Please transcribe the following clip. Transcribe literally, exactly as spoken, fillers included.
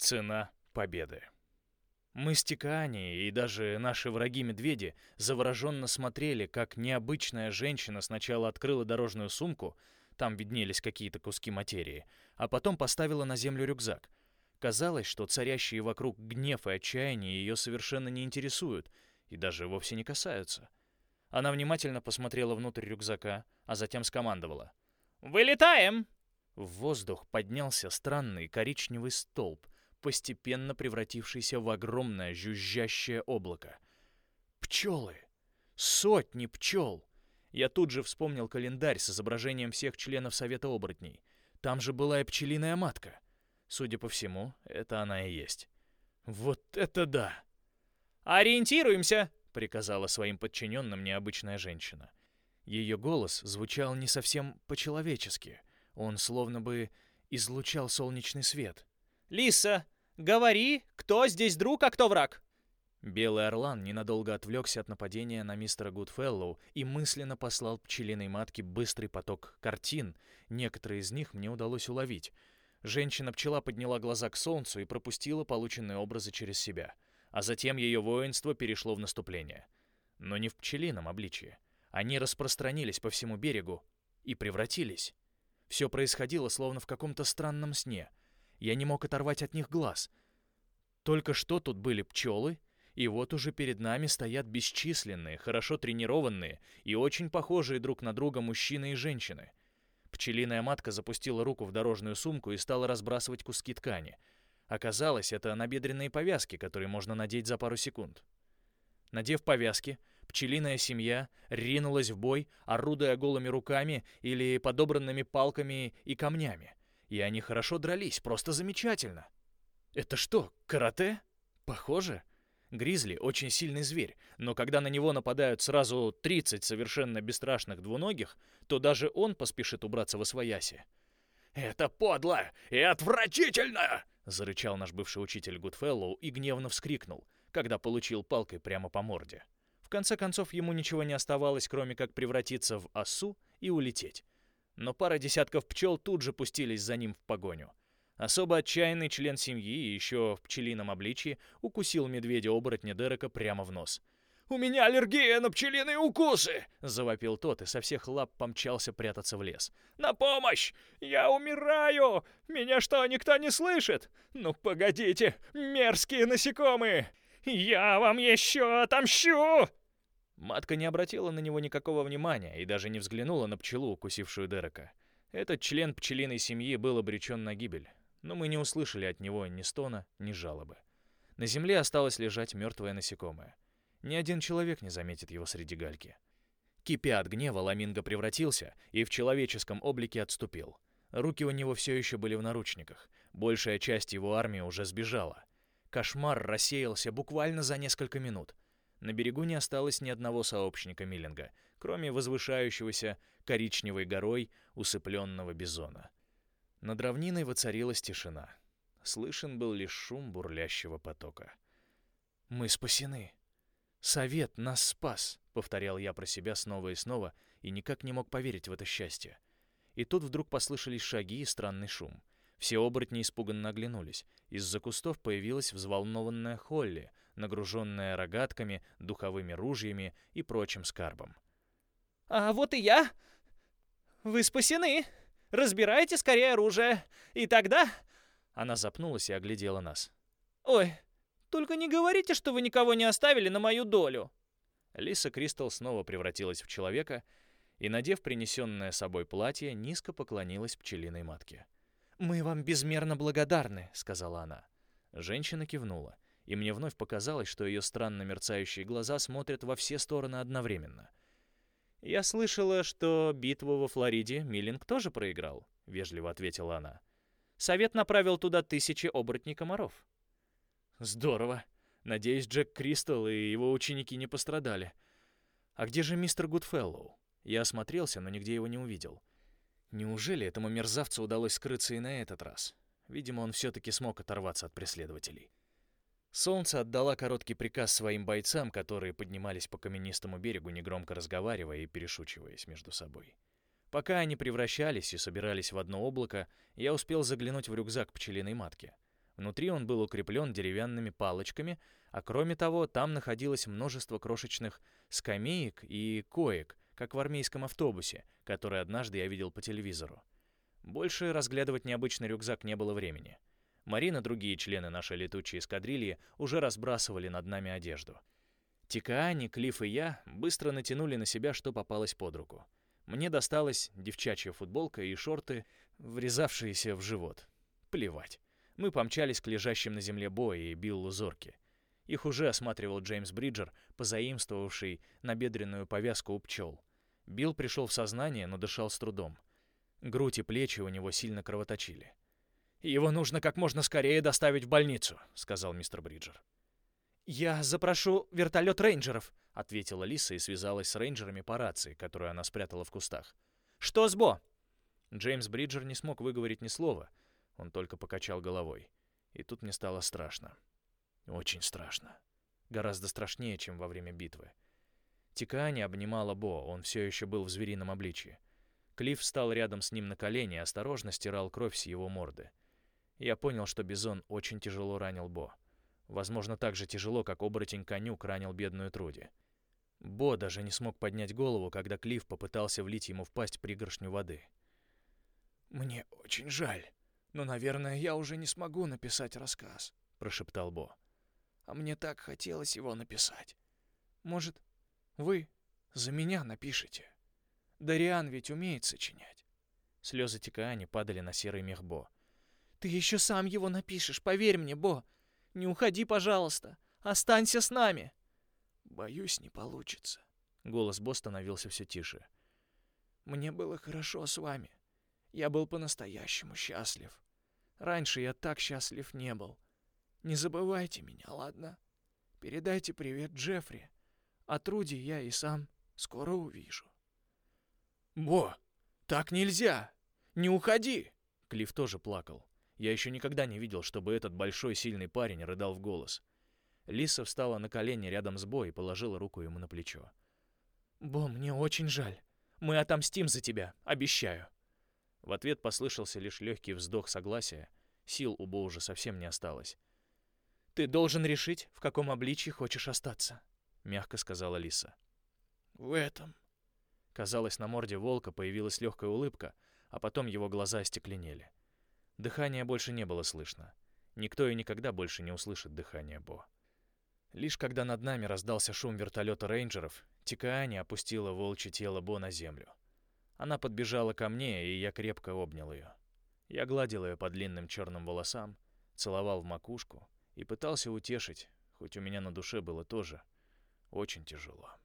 Цена победы. Мы с Тикаани и даже наши враги-медведи завороженно смотрели, как необычная женщина сначала открыла дорожную сумку, там виднелись какие-то куски материи, а потом поставила на землю рюкзак. Казалось, что царящие вокруг гнев и отчаяние ее совершенно не интересуют и даже вовсе не касаются. Она внимательно посмотрела внутрь рюкзака, а затем скомандовала: «Вылетаем!» В воздух поднялся странный коричневый столб, постепенно превратившийся в огромное жужжащее облако. Пчелы! Сотни пчел! Я тут же вспомнил календарь с изображением всех членов Совета оборотней. Там же была и пчелиная матка. Судя по всему, это она и есть. Вот это да! «Ориентируемся!» — приказала своим подчиненным необычная женщина. Ее голос звучал не совсем по-человечески. Он словно бы излучал солнечный свет. «Лиса, говори, кто здесь друг, а кто враг?» Белый орлан ненадолго отвлекся от нападения на мистера Гудфеллоу и мысленно послал пчелиной матке быстрый поток картин. Некоторые из них мне удалось уловить. Женщина-пчела подняла глаза к солнцу и пропустила полученные образы через себя. А затем ее воинство перешло в наступление. Но не в пчелином обличье. Они распространились по всему берегу и превратились. Все происходило словно в каком-то странном сне. Я не мог оторвать от них глаз. Только что тут были пчелы, и вот уже перед нами стоят бесчисленные, хорошо тренированные и очень похожие друг на друга мужчины и женщины. Пчелиная матка запустила руку в дорожную сумку и стала разбрасывать куски ткани. Оказалось, это набедренные повязки, которые можно надеть за пару секунд. Надев повязки, пчелиная семья ринулась в бой, орудуя голыми руками или подобранными палками и камнями. И они хорошо дрались, просто замечательно. Это что, карате? Похоже. Гризли — очень сильный зверь, но когда на него нападают сразу тридцать совершенно бесстрашных двуногих, то даже он поспешит убраться восвояси. «Это подло и отвратительно!» — зарычал наш бывший учитель Гудфеллоу и гневно вскрикнул, когда получил палкой прямо по морде. В конце концов, ему ничего не оставалось, кроме как превратиться в осу и улететь. Но пара десятков пчел тут же пустились за ним в погоню. Особо отчаянный член семьи, еще в пчелином обличье, укусил медведя-оборотня Дерека прямо в нос. «У меня аллергия на пчелиные укусы!» — завопил тот и со всех лап помчался прятаться в лес. «На помощь! Я умираю! Меня что, никто не слышит? Ну погодите, мерзкие насекомые! Я вам еще отомщу!» Матка не обратила на него никакого внимания и даже не взглянула на пчелу, укусившую Дерека. Этот член пчелиной семьи был обречен на гибель, но мы не услышали от него ни стона, ни жалобы. На земле осталось лежать мертвое насекомое. Ни один человек не заметит его среди гальки. Кипя от гнева, Ламинго превратился и в человеческом облике отступил. Руки у него все еще были в наручниках. Большая часть его армии уже сбежала. Кошмар рассеялся буквально за несколько минут. На берегу не осталось ни одного сообщника Миллинга, кроме возвышающегося коричневой горой усыпленного бизона. Над равниной воцарилась тишина. Слышен был лишь шум бурлящего потока. «Мы спасены! Совет нас спас!» — повторял я про себя снова и снова и никак не мог поверить в это счастье. И тут вдруг послышались шаги и странный шум. Все оборотни испуганно оглянулись. Из-за кустов появилась взволнованная Холли, нагруженная рогатками, духовыми ружьями и прочим скарбом. «А вот и я! Вы спасены! Разбирайте скорее оружие! И тогда...» Она запнулась и оглядела нас. «Ой, только не говорите, что вы никого не оставили на мою долю!» Лиса Кристал снова превратилась в человека и, надев принесенное с собой платье, низко поклонилась пчелиной матке. «Мы вам безмерно благодарны», — сказала она. Женщина кивнула, и мне вновь показалось, что ее странно мерцающие глаза смотрят во все стороны одновременно. «Я слышала, что битву во Флориде Миллинг тоже проиграл», — вежливо ответила она. «Совет направил туда тысячи оборотней-комаров». «Здорово. Надеюсь, Джек Кристал и его ученики не пострадали. А где же мистер Гудфеллоу?» Я осмотрелся, но нигде его не увидел. Неужели этому мерзавцу удалось скрыться и на этот раз? Видимо, он все-таки смог оторваться от преследователей. Солнце отдало короткий приказ своим бойцам, которые поднимались по каменистому берегу, негромко разговаривая и перешучиваясь между собой. Пока они превращались и собирались в одно облако, я успел заглянуть в рюкзак пчелиной матки. Внутри он был укреплен деревянными палочками, а кроме того, там находилось множество крошечных скамеек и коек, как в армейском автобусе, который однажды я видел по телевизору. Больше разглядывать необычный рюкзак не было времени. Марина и другие члены нашей летучей эскадрильи уже разбрасывали над нами одежду. Тикаани, Клифф и я быстро натянули на себя, что попалось под руку. Мне досталась девчачья футболка и шорты, врезавшиеся в живот. Плевать. Мы помчались к лежащим на земле Бо и Биллу Зорке. Их уже осматривал Джеймс Бриджер, позаимствовавший набедренную повязку у пчел. Билл пришел в сознание, но дышал с трудом. Грудь и плечи у него сильно кровоточили. «Его нужно как можно скорее доставить в больницу», — сказал мистер Бриджер. «Я запрошу вертолет рейнджеров», — ответила Лиса и связалась с рейнджерами по рации, которую она спрятала в кустах. «Что с Бо?» Джеймс Бриджер не смог выговорить ни слова. Он только покачал головой. И тут мне стало страшно. Очень страшно. Гораздо страшнее, чем во время битвы. Тикаани обнимала Бо, он все еще был в зверином обличье. Клифф встал рядом с ним на колени и осторожно стирал кровь с его морды. Я понял, что Бизон очень тяжело ранил Бо. Возможно, так же тяжело, как оборотень-конюк ранил бедную Труди. Бо даже не смог поднять голову, когда Клифф попытался влить ему в пасть пригоршню воды. «Мне очень жаль, но, наверное, я уже не смогу написать рассказ», — прошептал Бо. «А мне так хотелось его написать. Может, вы за меня напишите? Дариан ведь умеет сочинять». Слезы Тикаани падали на серый мех Бо. «Ты еще сам его напишешь, поверь мне, Бо. Не уходи, пожалуйста. Останься с нами». «Боюсь, не получится». Голос Бо становился все тише. «Мне было хорошо с вами. Я был по-настоящему счастлив. Раньше я так счастлив не был. Не забывайте меня, ладно? Передайте привет Джеффри. А Труди я и сам скоро увижу». «Бо, так нельзя! Не уходи!» Клифф тоже плакал. Я еще никогда не видел, чтобы этот большой сильный парень рыдал в голос. Лиса встала на колени рядом с Бо и положила руку ему на плечо. «Бо, мне очень жаль. Мы отомстим за тебя, обещаю». В ответ послышался лишь легкий вздох согласия. Сил у Бо уже совсем не осталось. «Ты должен решить, в каком обличье хочешь остаться», — мягко сказала Лиса. «В этом». Казалось, на морде волка появилась легкая улыбка, а потом его глаза остекленели. Дыхания больше не было слышно. Никто и никогда больше не услышит дыхание Бо. Лишь когда над нами раздался шум вертолета рейнджеров, Тикаани опустила волчье тело Бо на землю. Она подбежала ко мне, и я крепко обнял ее. Я гладил ее по длинным черным волосам, целовал в макушку и пытался утешить, хоть у меня на душе было тоже очень тяжело.